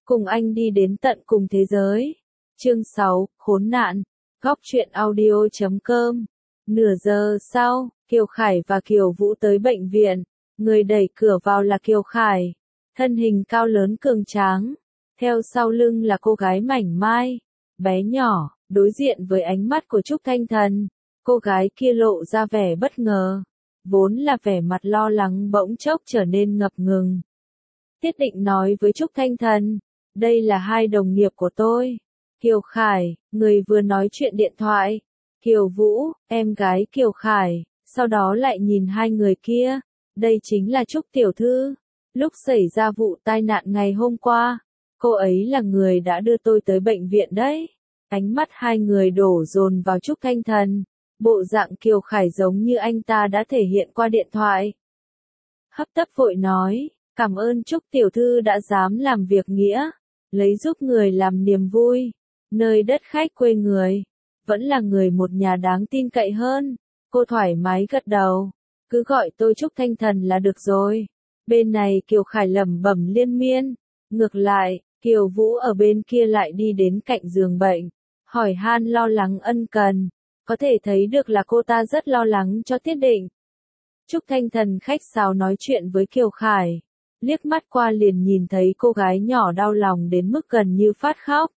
Cùng anh đi đến tận cùng thế giới. Chương 6, khốn nạn. Góc truyện audio.com. Nửa giờ sau, Kiều Khải và Kiều Vũ tới bệnh viện. Người đẩy cửa vào là Kiều Khải. Thân hình cao lớn cường tráng. Theo sau lưng là cô gái mảnh mai, bé nhỏ, đối diện với ánh mắt của Trúc Thanh Thần. Cô gái kia lộ ra vẻ bất ngờ. Vốn là vẻ mặt lo lắng bỗng chốc trở nên ngập ngừng. Tiết Định nói với Trúc Thanh Thần, đây là hai đồng nghiệp của tôi. Kiều Khải, người vừa nói chuyện điện thoại. Kiều Vũ, em gái Kiều Khải, sau đó lại nhìn hai người kia. Đây chính là Trúc Tiểu Thư. Lúc xảy ra vụ tai nạn ngày hôm qua, cô ấy là người đã đưa tôi tới bệnh viện đấy. Ánh mắt hai người đổ dồn vào Trúc Thanh Thần. Bộ dạng Kiều Khải giống như anh ta đã thể hiện qua điện thoại. Hấp tấp vội nói, cảm ơn Trúc Tiểu Thư đã dám làm việc nghĩa, lấy giúp người làm niềm vui, nơi đất khách quê người, vẫn là người một nhà đáng tin cậy hơn. Cô thoải mái gật đầu, cứ gọi tôi Trúc Thanh Thần là được rồi. Bên này Kiều Khải lẩm bẩm liên miên, ngược lại, Kiều Vũ ở bên kia lại đi đến cạnh giường bệnh, hỏi han lo lắng ân cần. Có thể thấy được là cô ta rất lo lắng cho Tiết Định. Trúc Thanh Thần khách sáo nói chuyện với Kiều Khải. Liếc mắt qua liền nhìn thấy cô gái nhỏ đau lòng đến mức gần như phát khóc.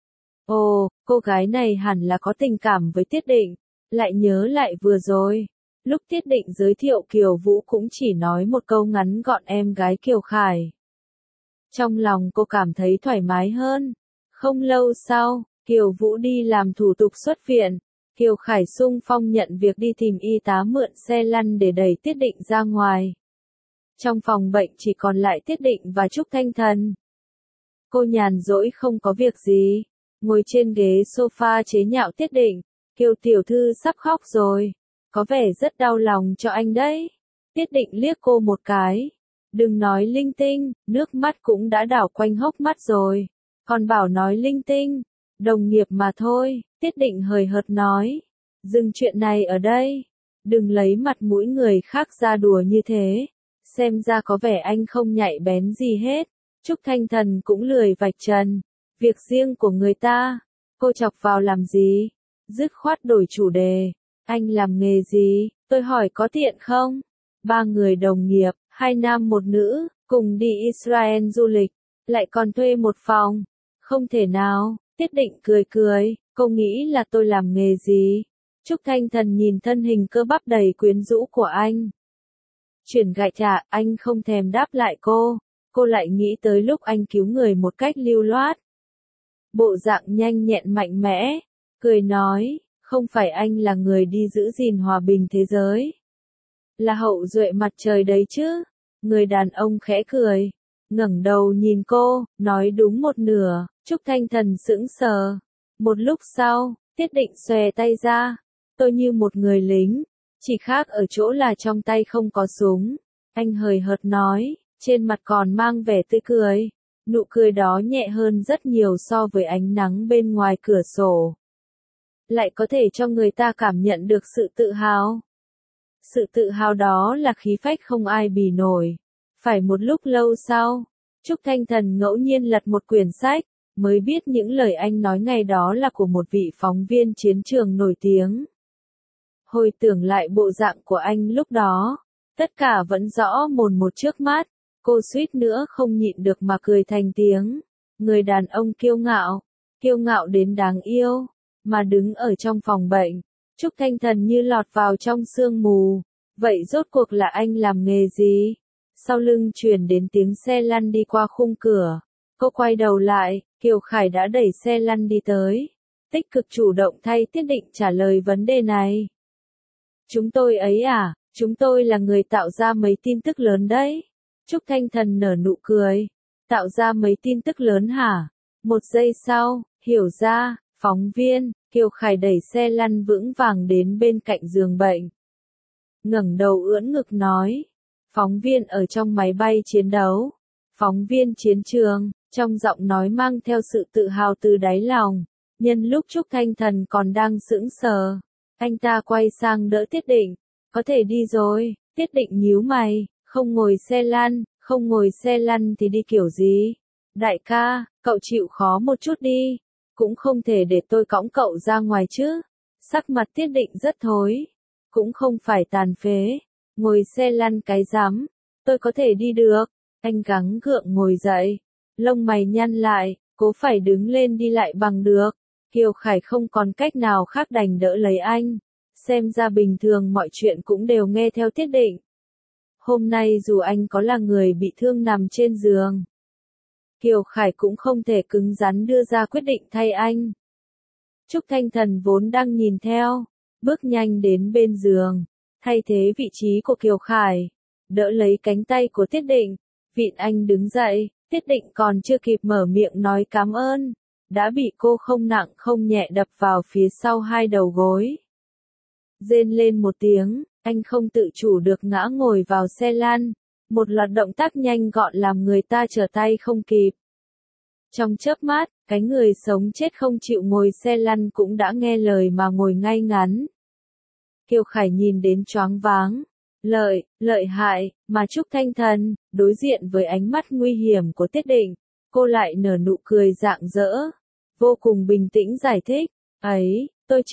Ồ, cô gái này hẳn là có tình cảm với Tiết Định. Lại nhớ lại vừa rồi. Lúc Tiết Định giới thiệu Kiều Vũ cũng chỉ nói một câu ngắn gọn em gái Kiều Khải. Trong lòng cô cảm thấy thoải mái hơn. Không lâu sau, Kiều Vũ đi làm thủ tục xuất viện. Kiều Khải xung phong nhận việc đi tìm y tá mượn xe lăn để đẩy Tiết Định ra ngoài. Trong phòng bệnh chỉ còn lại Tiết Định và Trúc Thanh Thần. Cô nhàn rỗi không có việc gì, ngồi trên ghế sofa chế nhạo Tiết Định. Kiều Tiểu Thư sắp khóc rồi, có vẻ rất đau lòng cho anh đấy. Tiết Định liếc cô một cái. Đừng nói linh tinh, nước mắt cũng đã đảo quanh hốc mắt rồi. Còn bảo nói linh tinh, đồng nghiệp mà thôi. Tiết Định hời hợt nói, dừng chuyện này ở đây, đừng lấy mặt mũi người khác ra đùa như thế, xem ra có vẻ anh không nhạy bén gì hết. Trúc Thanh Thần cũng lười vạch trần, việc riêng của người ta, cô chọc vào làm gì, dứt khoát đổi chủ đề, anh làm nghề gì, tôi hỏi có tiện không? Ba người đồng nghiệp, hai nam một nữ, cùng đi Israel du lịch, lại còn thuê một phòng, không thể nào. Tiết Định cười cười, cô nghĩ là tôi làm nghề gì? Trúc Thanh Thần nhìn thân hình cơ bắp đầy quyến rũ của anh. Chuyển gạch trả, anh không thèm đáp lại cô lại nghĩ tới lúc anh cứu người một cách lưu loát. Bộ dạng nhanh nhẹn mạnh mẽ, cười nói, không phải anh là người đi giữ gìn hòa bình thế giới. Là hậu duệ mặt trời đấy chứ? Người đàn ông khẽ cười, ngẩng đầu nhìn cô, nói đúng một nửa. Trúc Thanh Thần sững sờ. Một lúc sau, Tiết Định xòe tay ra. Tôi như một người lính, chỉ khác ở chỗ là trong tay không có súng. Anh hời hợt nói, trên mặt còn mang vẻ tươi cười. Nụ cười đó nhẹ hơn rất nhiều so với ánh nắng bên ngoài cửa sổ. Lại có thể cho người ta cảm nhận được sự tự hào. Sự tự hào đó là khí phách không ai bì nổi. Phải một lúc lâu sau, Trúc Thanh Thần ngẫu nhiên lật một quyển sách, mới biết những lời anh nói ngày đó là của một vị phóng viên chiến trường nổi tiếng. Hồi tưởng lại bộ dạng của anh lúc đó, tất cả vẫn rõ mồn một trước mắt, cô suýt nữa không nhịn được mà cười thành tiếng. Người đàn ông kiêu ngạo đến đáng yêu, mà đứng ở trong phòng bệnh. Trúc Thanh Thần như lọt vào trong sương mù. Vậy rốt cuộc là anh làm nghề gì? Sau lưng truyền đến tiếng xe lăn đi qua khung cửa. Cô quay đầu lại, Kiều Khải đã đẩy xe lăn đi tới. Tích cực chủ động thay Tiết Định trả lời vấn đề này. Chúng tôi ấy à, chúng tôi là người tạo ra mấy tin tức lớn đấy. Trúc Thanh Thần nở nụ cười. Tạo ra mấy tin tức lớn hả? Một giây sau, hiểu ra, phóng viên. Kiều Khải đẩy xe lăn vững vàng đến bên cạnh giường bệnh. Ngẩng đầu ưỡn ngực nói. Phóng viên ở trong máy bay chiến đấu. Phóng viên chiến trường, trong giọng nói mang theo sự tự hào từ đáy lòng. Nhân lúc Trúc Thanh Thần còn đang sững sờ, anh ta quay sang đỡ Tiết Định. Có thể đi rồi. Tiết Định nhíu mày, không ngồi xe lăn thì đi kiểu gì? Đại ca, Cậu chịu khó một chút đi, cũng không thể để tôi cõng cậu ra ngoài chứ. Sắc mặt Tiết Định rất thối, cũng không phải tàn phế, ngồi xe lăn cái rắm, tôi có thể đi được. Anh gắng gượng ngồi dậy, lông mày nhăn lại, cố phải đứng lên đi lại bằng được. Kiều Khải không còn cách nào khác đành đỡ lấy anh. Xem ra bình thường mọi chuyện cũng đều nghe theo Tiết Định. Hôm nay dù anh có là người bị thương nằm trên giường, Kiều Khải cũng không thể cứng rắn đưa ra quyết định thay anh. Trúc Thanh Thần vốn đang nhìn theo, bước nhanh đến bên giường, thay thế vị trí của Kiều Khải, đỡ lấy cánh tay của Tiết Định, vịn anh đứng dậy. Tiết Định còn chưa kịp mở miệng nói cảm ơn, đã bị cô không nặng không nhẹ đập vào phía sau hai đầu gối. Rên lên một tiếng, anh không tự chủ được ngã ngồi vào xe lăn, một loạt động tác nhanh gọn làm người ta trở tay không kịp. Trong chớp mắt, cái người sống chết không chịu ngồi xe lăn cũng đã nghe lời mà ngồi ngay ngắn. Kiều Khải nhìn đến choáng váng. Lợi hại, mà Trúc Thanh Thần, đối diện với ánh mắt nguy hiểm của Tiết Định, cô lại nở nụ cười rạng rỡ, vô cùng bình tĩnh giải thích, ấy, tôi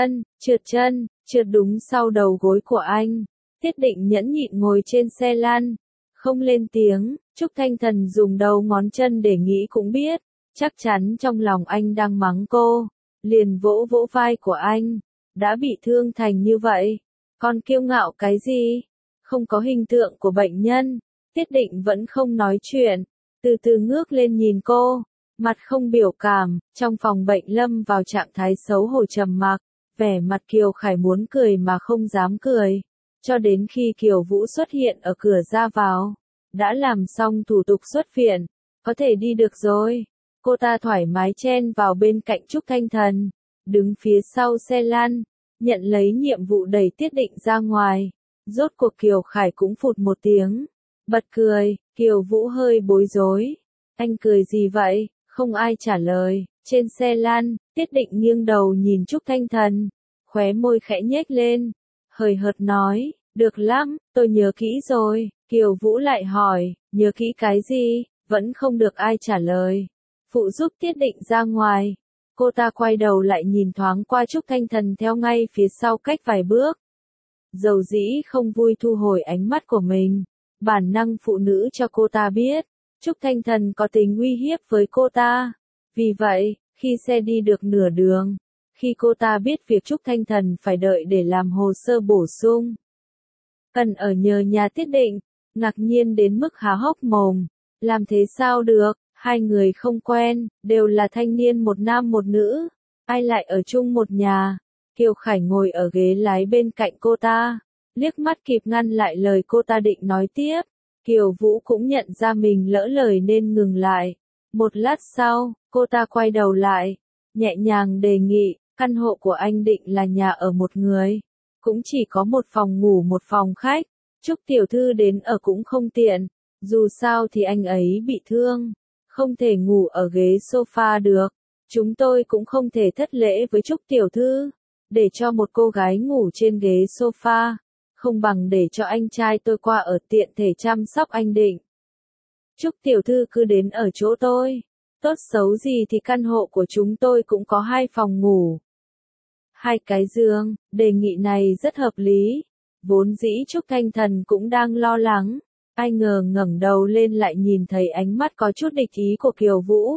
trượt đúng sau đầu gối của anh. Tiết Định nhẫn nhịn ngồi trên xe lăn, không lên tiếng. Trúc Thanh Thần dùng đầu ngón chân để nghĩ cũng biết, chắc chắn trong lòng anh đang mắng cô, liền vỗ vỗ vai của anh, đã bị thương thành như vậy, còn kiêu ngạo cái gì? Không có hình tượng của bệnh nhân. Tiết Định vẫn không nói chuyện, từ từ ngước lên nhìn cô, mặt không biểu cảm. Trong phòng bệnh lâm vào trạng thái xấu hổ trầm mặc, vẻ mặt Kiều Khải muốn cười mà không dám cười, cho đến khi Kiều Vũ xuất hiện ở cửa ra vào, đã làm xong thủ tục xuất viện, có thể đi được rồi. Cô ta thoải mái chen vào bên cạnh Trúc Thanh Thần, đứng phía sau xe lăn, nhận lấy nhiệm vụ đẩy Tiết Định ra ngoài. Rốt cuộc Kiều Khải cũng phụt một tiếng, bật cười. Kiều Vũ hơi bối rối, anh cười gì vậy? Không ai trả lời. Trên xe lăn, Tiết Định nghiêng đầu nhìn Trúc Thanh Thần, khóe môi khẽ nhếch lên, hời hợt nói, được lắm, tôi nhớ kỹ rồi. Kiều Vũ lại hỏi, nhớ kỹ cái gì? Vẫn không được ai trả lời. Phụ giúp Tiết Định ra ngoài. Cô ta quay đầu lại nhìn thoáng qua Trúc Thanh Thần theo ngay phía sau cách vài bước. Dầu dĩ không vui thu hồi ánh mắt của mình, bản năng phụ nữ cho cô ta biết, Trúc Thanh Thần có tình uy hiếp với cô ta. Vì vậy, khi xe đi được nửa đường, khi cô ta biết việc Trúc Thanh Thần phải đợi để làm hồ sơ bổ sung, cần ở nhờ nhà Tiết Định, ngạc nhiên đến mức há hốc mồm. Làm thế sao được, hai người không quen, đều là thanh niên một nam một nữ, ai lại ở chung một nhà. Kiều Khải ngồi ở ghế lái bên cạnh cô ta, liếc mắt kịp ngăn lại lời cô ta định nói tiếp. Kiều Vũ cũng nhận ra mình lỡ lời nên ngừng lại. Một lát sau, cô ta quay đầu lại, nhẹ nhàng đề nghị, căn hộ của anh Định là nhà ở một người, cũng chỉ có một phòng ngủ một phòng khách, Trúc tiểu thư đến ở cũng không tiện, dù sao thì anh ấy bị thương, không thể ngủ ở ghế sofa được, chúng tôi cũng không thể thất lễ với Trúc tiểu thư, để cho một cô gái ngủ trên ghế sofa, không bằng để cho anh trai tôi qua ở tiện thể chăm sóc anh Định. Trúc tiểu thư cứ đến ở chỗ tôi, tốt xấu gì thì căn hộ của chúng tôi cũng có 2 phòng ngủ, 2 cái giường. Đề nghị này rất hợp lý. Vốn dĩ Trúc Thanh Thần cũng đang lo lắng, ai ngờ ngẩng đầu lên lại nhìn thấy ánh mắt có chút địch ý của Kiều Vũ.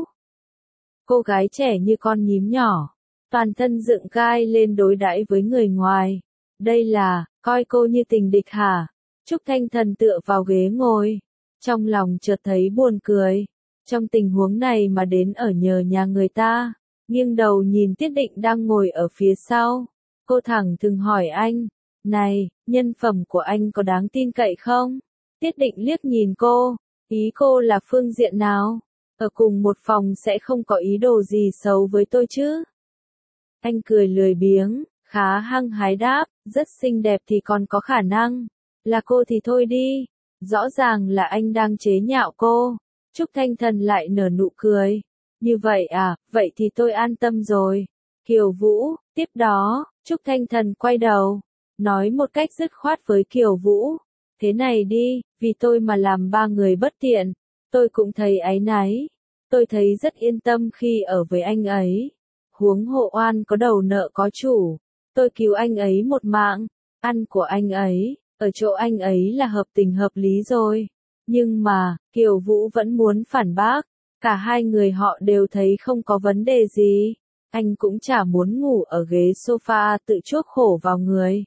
Cô gái trẻ như con nhím nhỏ, toàn thân dựng gai lên đối đãi với người ngoài. Đây là, coi cô như tình địch hả? Trúc Thanh Thần tựa vào ghế ngồi, trong lòng chợt thấy buồn cười. Trong tình huống này mà đến ở nhờ nhà người ta, nghiêng đầu nhìn Tiết Định đang ngồi ở phía sau. Cô thẳng thừng hỏi anh, này, nhân phẩm của anh có đáng tin cậy không? Tiết Định liếc nhìn cô, ý cô là phương diện nào? Ở cùng một phòng sẽ không có ý đồ gì xấu với tôi chứ? Anh cười lười biếng, khá hăng hái đáp, rất xinh đẹp thì còn có khả năng. Là cô thì thôi đi. Rõ ràng là anh đang chế nhạo cô. Trúc Thanh Thần lại nở nụ cười. Như vậy à, vậy thì tôi an tâm rồi. Kiều Vũ, tiếp đó, Trúc Thanh Thần quay đầu, nói một cách dứt khoát với Kiều Vũ. Thế này đi, vì tôi mà làm 3 người bất tiện, tôi cũng thấy áy náy. Tôi thấy rất yên tâm khi ở với anh ấy. Huống hộ oan có đầu nợ có chủ. Tôi cứu anh ấy một mạng. Ăn của anh ấy, ở chỗ anh ấy là hợp tình hợp lý rồi. Nhưng mà, Kiều Vũ vẫn muốn phản bác. Cả hai người họ đều thấy không có vấn đề gì. Anh cũng chả muốn ngủ ở ghế sofa tự chuốc khổ vào người.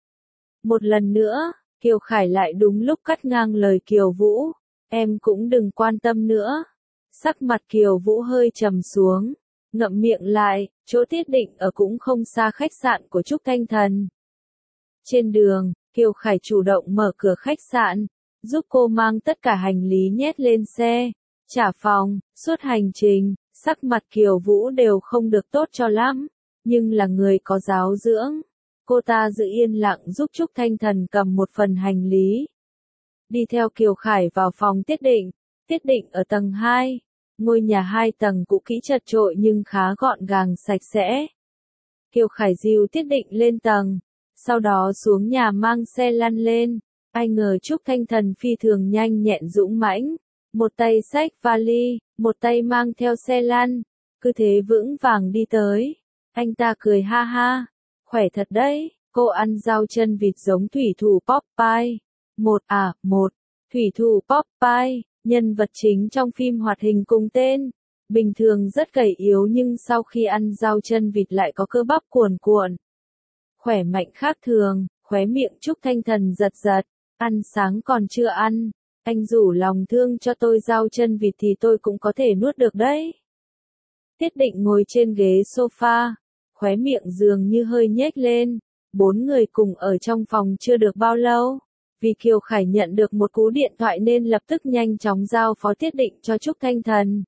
Một lần nữa, Kiều Khải lại đúng lúc cắt ngang lời Kiều Vũ. Em cũng đừng quan tâm nữa. Sắc mặt Kiều Vũ hơi trầm xuống. Ngậm miệng lại, chỗ Tiết Định ở cũng không xa khách sạn của Trúc Thanh Thần. Trên đường, Kiều Khải chủ động mở cửa khách sạn, giúp cô mang tất cả hành lý nhét lên xe, trả phòng. Suốt hành trình, sắc mặt Kiều Vũ đều không được tốt cho lắm, nhưng là người có giáo dưỡng. Cô ta giữ yên lặng giúp Trúc Thanh Thần cầm một phần hành lý. Đi theo Kiều Khải vào phòng Tiết Định. Tiết Định ở tầng 2. Ngôi nhà 2 tầng cũ kỹ chật chội nhưng khá gọn gàng sạch sẽ. Kiều Khải dìu Tiết Định lên tầng, sau đó xuống nhà mang xe lăn lên. Ai ngờ Trúc Thanh Thần phi thường nhanh nhẹn dũng mãnh, một tay xách vali, một tay mang theo xe lăn, cứ thế vững vàng đi tới. Anh ta cười ha ha, khỏe thật đấy, cô ăn rau chân vịt giống thủy thủ Popeye. Một, thủy thủ Popeye, nhân vật chính trong phim hoạt hình cùng tên. Bình thường rất gầy yếu nhưng sau khi ăn rau chân vịt lại có cơ bắp cuồn cuộn. Khỏe mạnh khác thường, khóe miệng Trúc Thanh Thần giật giật. Ăn sáng còn chưa ăn, anh rủ lòng thương cho tôi rau chân vịt thì tôi cũng có thể nuốt được đấy. Tiết Định ngồi trên ghế sofa, khóe miệng dường như hơi nhếch lên. 4 người cùng ở trong phòng chưa được bao lâu. Vì Kiều Khải nhận được một cú điện thoại nên lập tức nhanh chóng giao phó Tiết Định cho Trúc Thanh Thần.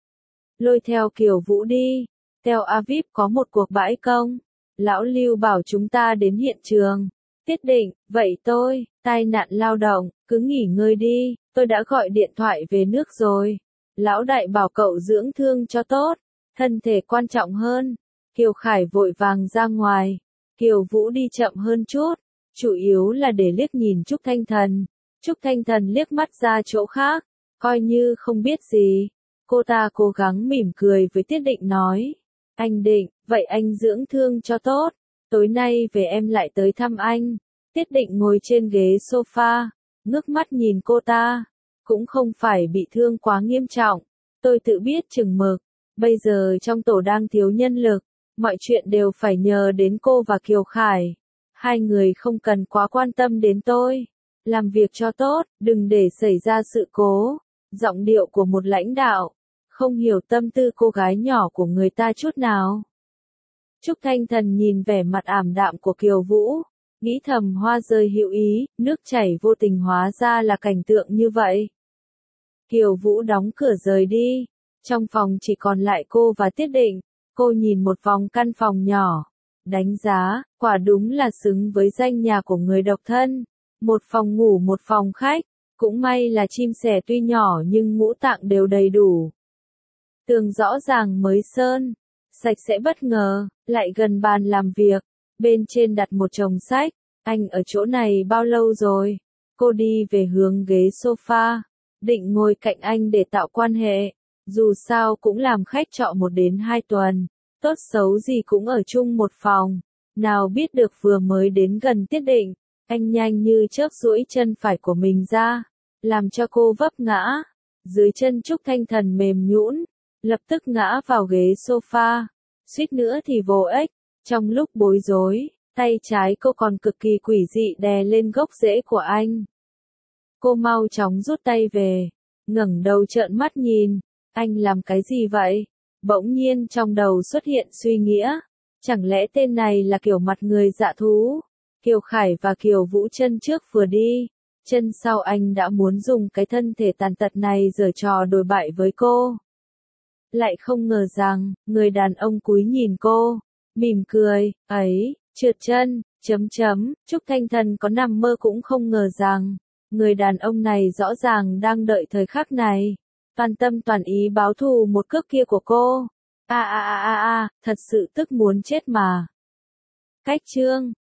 Lôi theo Kiều Vũ đi. Tel Aviv có một cuộc bãi công. Lão Lưu bảo chúng ta đến hiện trường. Tiết Định, vậy tôi, tai nạn lao động, cứ nghỉ ngơi đi, tôi đã gọi điện thoại về nước rồi. Lão đại bảo cậu dưỡng thương cho tốt, thân thể quan trọng hơn. Kiều Khải vội vàng ra ngoài. Kiều Vũ đi chậm hơn chút, chủ yếu là để liếc nhìn Trúc Thanh Thần. Trúc Thanh Thần liếc mắt ra chỗ khác, coi như không biết gì. Cô ta cố gắng mỉm cười với Tiết Định nói. Anh Định, vậy anh dưỡng thương cho tốt. Tối nay về em lại tới thăm anh. Tiết Định ngồi trên ghế sofa, ngước mắt nhìn cô ta. Cũng không phải bị thương quá nghiêm trọng. Tôi tự biết chừng mực. Bây giờ trong tổ đang thiếu nhân lực. Mọi chuyện đều phải nhờ đến cô và Kiều Khải. Hai người không cần quá quan tâm đến tôi. Làm việc cho tốt, đừng để xảy ra sự cố. Giọng điệu của một lãnh đạo. Không hiểu tâm tư cô gái nhỏ của người ta chút nào. Trúc Thanh Thần nhìn vẻ mặt ảm đạm của Kiều Vũ, nghĩ thầm hoa rơi hữu ý, nước chảy vô tình hóa ra là cảnh tượng như vậy. Kiều Vũ đóng cửa rời đi, trong phòng chỉ còn lại cô và Tiết Định. Cô nhìn một vòng căn phòng nhỏ, đánh giá, quả đúng là xứng với danh nhà của người độc thân. Một phòng ngủ một phòng khách, cũng may là chim sẻ tuy nhỏ nhưng ngũ tạng đều đầy đủ. Tường rõ ràng mới sơn, sạch sẽ bất ngờ, lại gần bàn làm việc, bên trên đặt một chồng sách. Anh ở chỗ này bao lâu rồi? Cô đi về hướng ghế sofa, định ngồi cạnh anh để tạo quan hệ. Dù sao cũng làm khách trọ 1 đến 2 tuần, tốt xấu gì cũng ở chung một phòng. Nào biết được vừa mới đến gần Tiết Định, anh nhanh như chớp duỗi chân phải của mình ra, làm cho cô vấp ngã. Dưới chân Trúc Thanh Thần mềm nhũn, lập tức ngã vào ghế sofa, suýt nữa thì vô ích. Trong lúc bối rối, tay trái cô còn cực kỳ quỷ dị đè lên gốc rễ của anh. Cô mau chóng rút tay về, ngẩng đầu trợn mắt nhìn, anh làm cái gì vậy? Bỗng nhiên trong đầu xuất hiện suy nghĩa, chẳng lẽ tên này là kiểu mặt người dạ thú? Kiều Khải và Kiều Vũ chân trước vừa đi, chân sau anh đã muốn dùng cái thân thể tàn tật này giở trò đồi bại với cô. Lại không ngờ rằng, người đàn ông cúi nhìn cô, mỉm cười, ấy, trượt chân, Trúc Thanh Thần có nằm mơ cũng không ngờ rằng, người đàn ông này rõ ràng đang đợi thời khắc này, toàn tâm toàn ý báo thù một cước kia của cô. Thật sự tức muốn chết mà. Cách chương